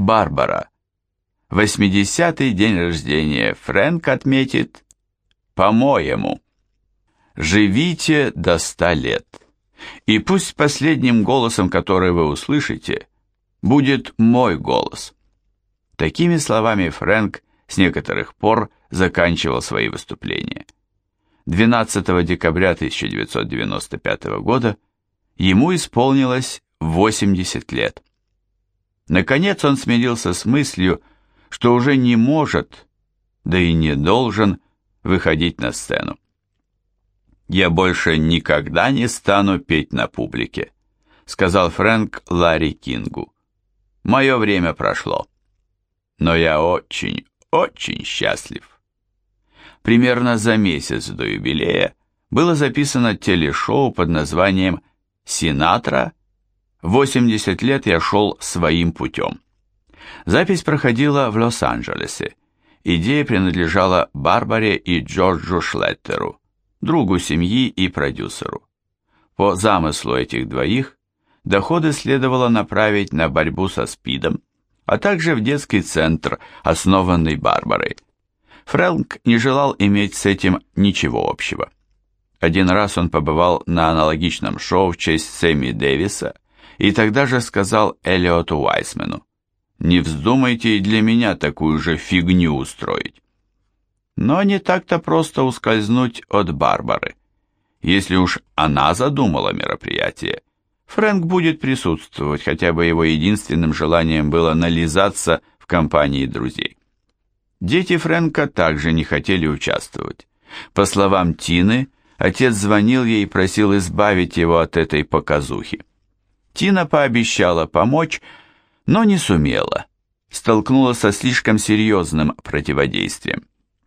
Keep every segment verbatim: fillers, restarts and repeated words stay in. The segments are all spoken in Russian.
Барбара. Восьмидесятый день рождения Фрэнк отметит, по-моему. Живите до ста лет. И пусть последним голосом, который вы услышите, будет мой голос. Такими словами Фрэнк с некоторых пор заканчивал свои выступления. двенадцатого декабря тысяча девятьсот девяносто пятого года ему исполнилось восемьдесят лет. Наконец он смирился с мыслью, что уже не может, да и не должен выходить на сцену. «Я больше никогда не стану петь на публике», сказал Фрэнк Ларри Кингу. «Мое время прошло, но я очень, очень счастлив». Примерно за месяц до юбилея было записано телешоу под названием «Синатра. восемьдесят лет я шел своим путем». Запись проходила в Лос-Анджелесе. Идея принадлежала Барбаре и Джорджу Шлеттеру, другу семьи и продюсеру. По замыслу этих двоих доходы следовало направить на борьбу со СПИДом, а также в детский центр, основанный Барбарой. Фрэнк не желал иметь с этим ничего общего. Один раз он побывал на аналогичном шоу в честь Сэмми Дэвиса и тогда же сказал Эллиоту Уайсмену: «Не вздумайте и для меня такую же фигню устроить». Но не так-то просто ускользнуть от Барбары. Если уж она задумала мероприятие, Фрэнк будет присутствовать, хотя бы его единственным желанием было нализаться в компании друзей. Дети Фрэнка также не хотели участвовать. По словам Тины, отец звонил ей и просил избавить его от этой показухи. Тина пообещала помочь, но не сумела, столкнулась со слишком серьезным противодействием.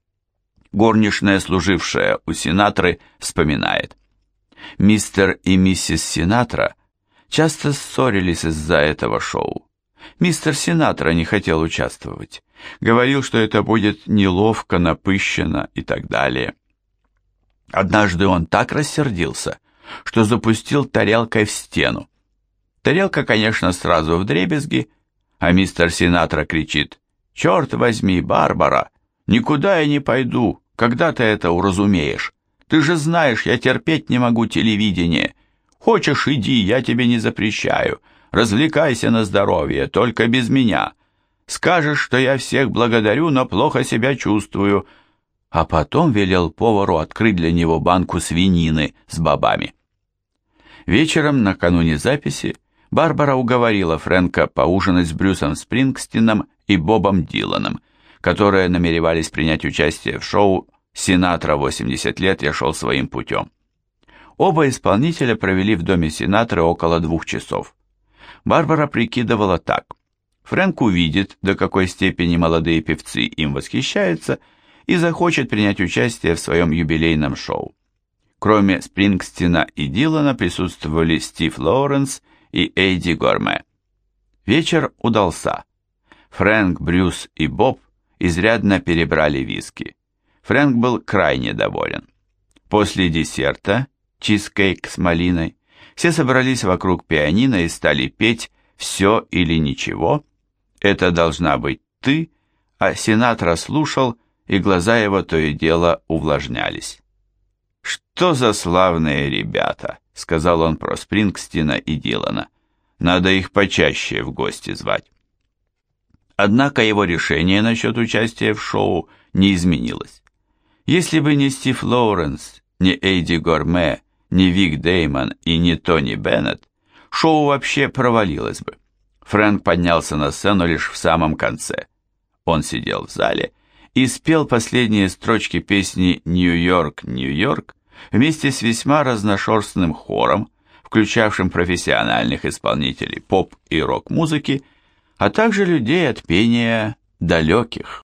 Горничная, служившая у Синатры, вспоминает: «Мистер и миссис Синатра часто ссорились из-за этого шоу. Мистер Синатра не хотел участвовать, говорил, что это будет неловко, напыщенно и так далее. Однажды он так рассердился, что запустил тарелкой в стену. Тарелка, конечно, сразу вдребезги, а мистер Синатра кричит: «Черт возьми, Барбара, никуда я не пойду, когда ты это уразумеешь? Ты же знаешь, я терпеть не могу телевидение. Хочешь, иди, я тебе не запрещаю. Развлекайся на здоровье, только без меня. Скажешь, что я всех благодарю, но плохо себя чувствую». А потом велел повару открыть для него банку свинины с бобами. Вечером, накануне записи, Барбара уговорила Фрэнка поужинать с Брюсом Спрингстином и Бобом Диланом, которые намеревались принять участие в шоу «Синатра. восемьдесят лет я шел своим путем». Оба исполнителя провели в доме Синатры около двух часов. Барбара прикидывала так: Фрэнк увидит, до какой степени молодые певцы им восхищаются, и захочет принять участие в своем юбилейном шоу. Кроме Спрингстина и Дилана присутствовали Стив Лоуренс и Эйди Горме. Вечер удался. Фрэнк, Брюс и Боб изрядно перебрали виски. Фрэнк был крайне доволен. После десерта, чизкейк с малиной, все собрались вокруг пианино и стали петь «Все или ничего», «Это должна быть ты», а Синатра слушал, и глаза его то и дело увлажнялись. «Что за славные ребята», — сказал он про Спрингстина и Дилана. «Надо их почаще в гости звать». Однако его решение насчет участия в шоу не изменилось. Если бы не Стив Лоуренс, не Эйди Горме, не Вик Деймон и не Тони Беннет, шоу вообще провалилось бы. Фрэнк поднялся на сцену лишь в самом конце. Он сидел в зале и спел последние строчки песни «Нью-Йорк, Нью-Йорк» вместе с весьма разношерстным хором, включавшим профессиональных исполнителей поп и рок-музыки, а также людей от пения далеких.